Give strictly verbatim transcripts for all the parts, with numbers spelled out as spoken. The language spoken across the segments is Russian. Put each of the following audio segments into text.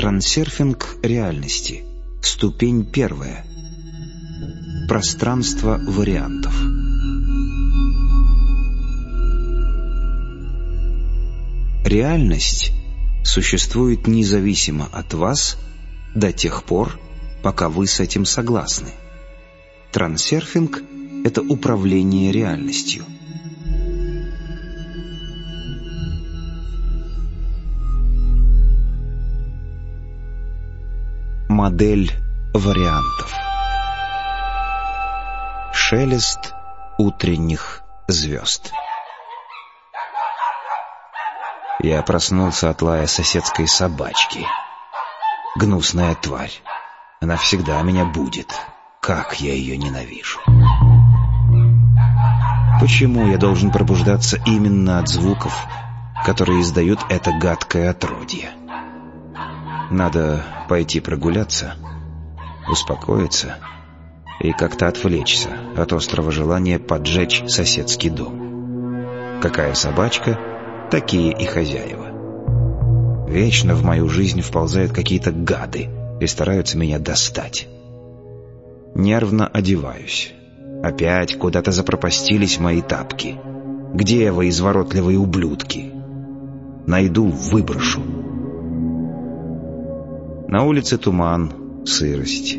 Трансерфинг реальности. Ступень первая. Пространство вариантов. Реальность существует независимо от вас до тех пор, пока вы с этим согласны. Трансерфинг — это управление реальностью. Модель вариантов. Шелест утренних звезд. Я проснулся от лая соседской собачки. Гнусная тварь. Она всегда меня будит. Как я ее ненавижу. Почему я должен пробуждаться именно от звуков, которые издают это гадкое отродье? Надо пойти прогуляться, успокоиться и как-то отвлечься от острого желания поджечь соседский дом. Какая собачка, такие и хозяева. Вечно в мою жизнь вползают какие-то гады и стараются меня достать. Нервно одеваюсь. Опять куда-то запропастились мои тапки. Где вы, изворотливые ублюдки? Найду, выброшу. На улице туман, сырость.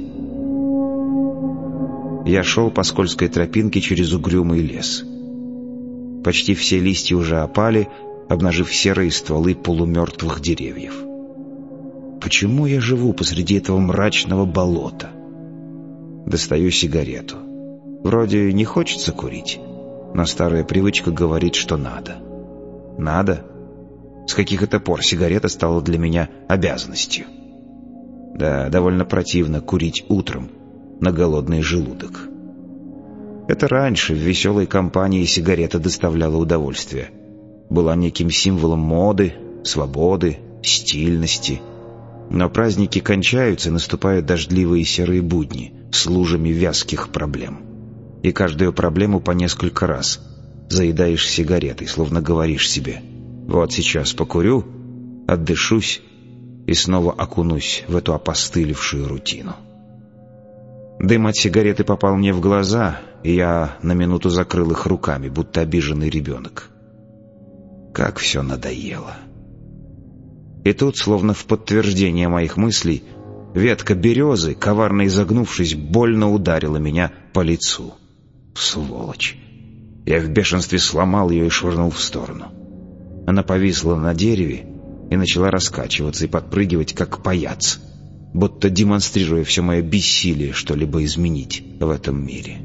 Я шел по скользкой тропинке через угрюмый лес. Почти все листья уже опали, обнажив серые стволы полумертвых деревьев. Почему я живу посреди этого мрачного болота? Достаю сигарету. Вроде не хочется курить, но старая привычка говорит, что надо. Надо? С каких это пор сигарета стала для меня обязанностью? Да, довольно противно курить утром на голодный желудок. Это раньше в веселой компании сигарета доставляла удовольствие. Была неким символом моды, свободы, стильности. Но праздники кончаются, наступают дождливые серые будни с лужами вязких проблем. И каждую проблему по несколько раз заедаешь сигаретой, словно говоришь себе: вот сейчас покурю, отдышусь и снова окунусь в эту опостылевшую рутину. Дым от сигареты попал мне в глаза, и я на минуту закрыл их руками, будто обиженный ребенок. Как все надоело. И тут, словно в подтверждение моих мыслей, ветка березы, коварно изогнувшись, больно ударила меня по лицу. Сволочь! Я в бешенстве сломал ее и швырнул в сторону. Она повисла на дереве и начала раскачиваться и подпрыгивать, как паяц, будто демонстрируя все мое бессилие что-либо изменить в этом мире.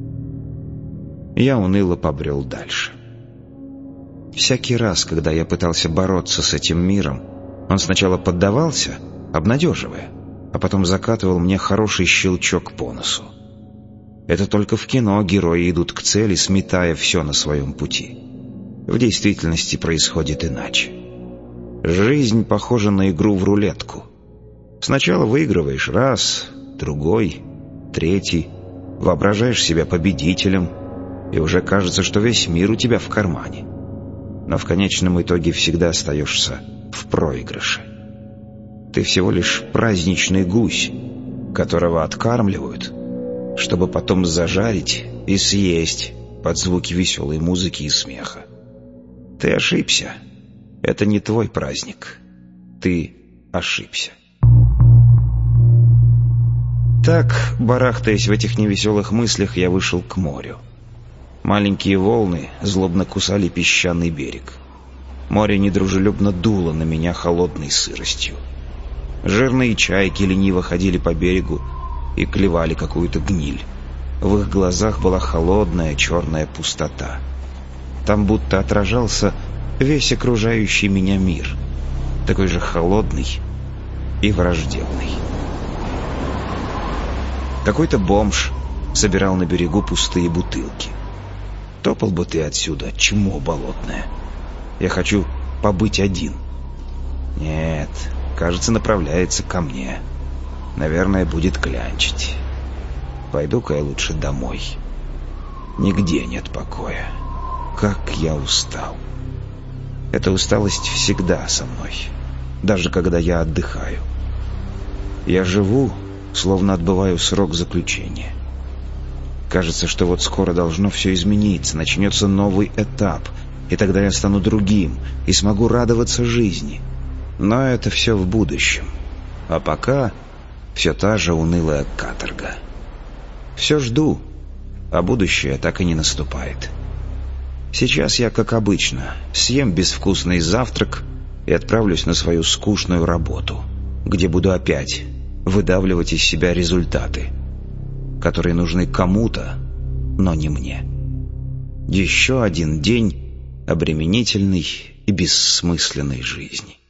Я уныло побрел дальше. Всякий раз, когда я пытался бороться с этим миром, он сначала поддавался, обнадеживая, а потом закатывал мне хороший щелчок по носу. Это только в кино герои идут к цели, сметая все на своем пути. В действительности происходит иначе. Жизнь похожа на игру в рулетку. Сначала выигрываешь раз, другой, третий, воображаешь себя победителем, и уже кажется, что весь мир у тебя в кармане. Но в конечном итоге всегда остаешься в проигрыше. Ты всего лишь праздничный гусь, которого откармливают, чтобы потом зажарить и съесть под звуки веселой музыки и смеха. Ты ошибся. Это не твой праздник. Ты ошибся. Так, барахтаясь в этих невеселых мыслях, я вышел к морю. Маленькие волны злобно кусали песчаный берег. Море недружелюбно дуло на меня холодной сыростью. Жирные чайки лениво ходили по берегу и клевали какую-то гниль. В их глазах была холодная черная пустота. Там будто отражался весь окружающий меня мир, такой же холодный и враждебный. Какой-то бомж собирал на берегу пустые бутылки. Топал бы ты отсюда, чмо болотное. Я хочу побыть один. Нет, кажется, направляется ко мне. Наверное, будет клянчить. Пойду-ка я лучше домой. Нигде нет покоя. Как я устал. Эта усталость всегда со мной, даже когда я отдыхаю. Я живу, словно отбываю срок заключения. Кажется, что вот скоро должно все измениться, начнется новый этап, и тогда я стану другим и смогу радоваться жизни. Но это все в будущем. А пока все та же унылая каторга. Все жду, а будущее так и не наступает. Сейчас я, как обычно, съем безвкусный завтрак и отправлюсь на свою скучную работу, где буду опять выдавливать из себя результаты, которые нужны кому-то, но не мне. Еще один день обременительной и бессмысленной жизни.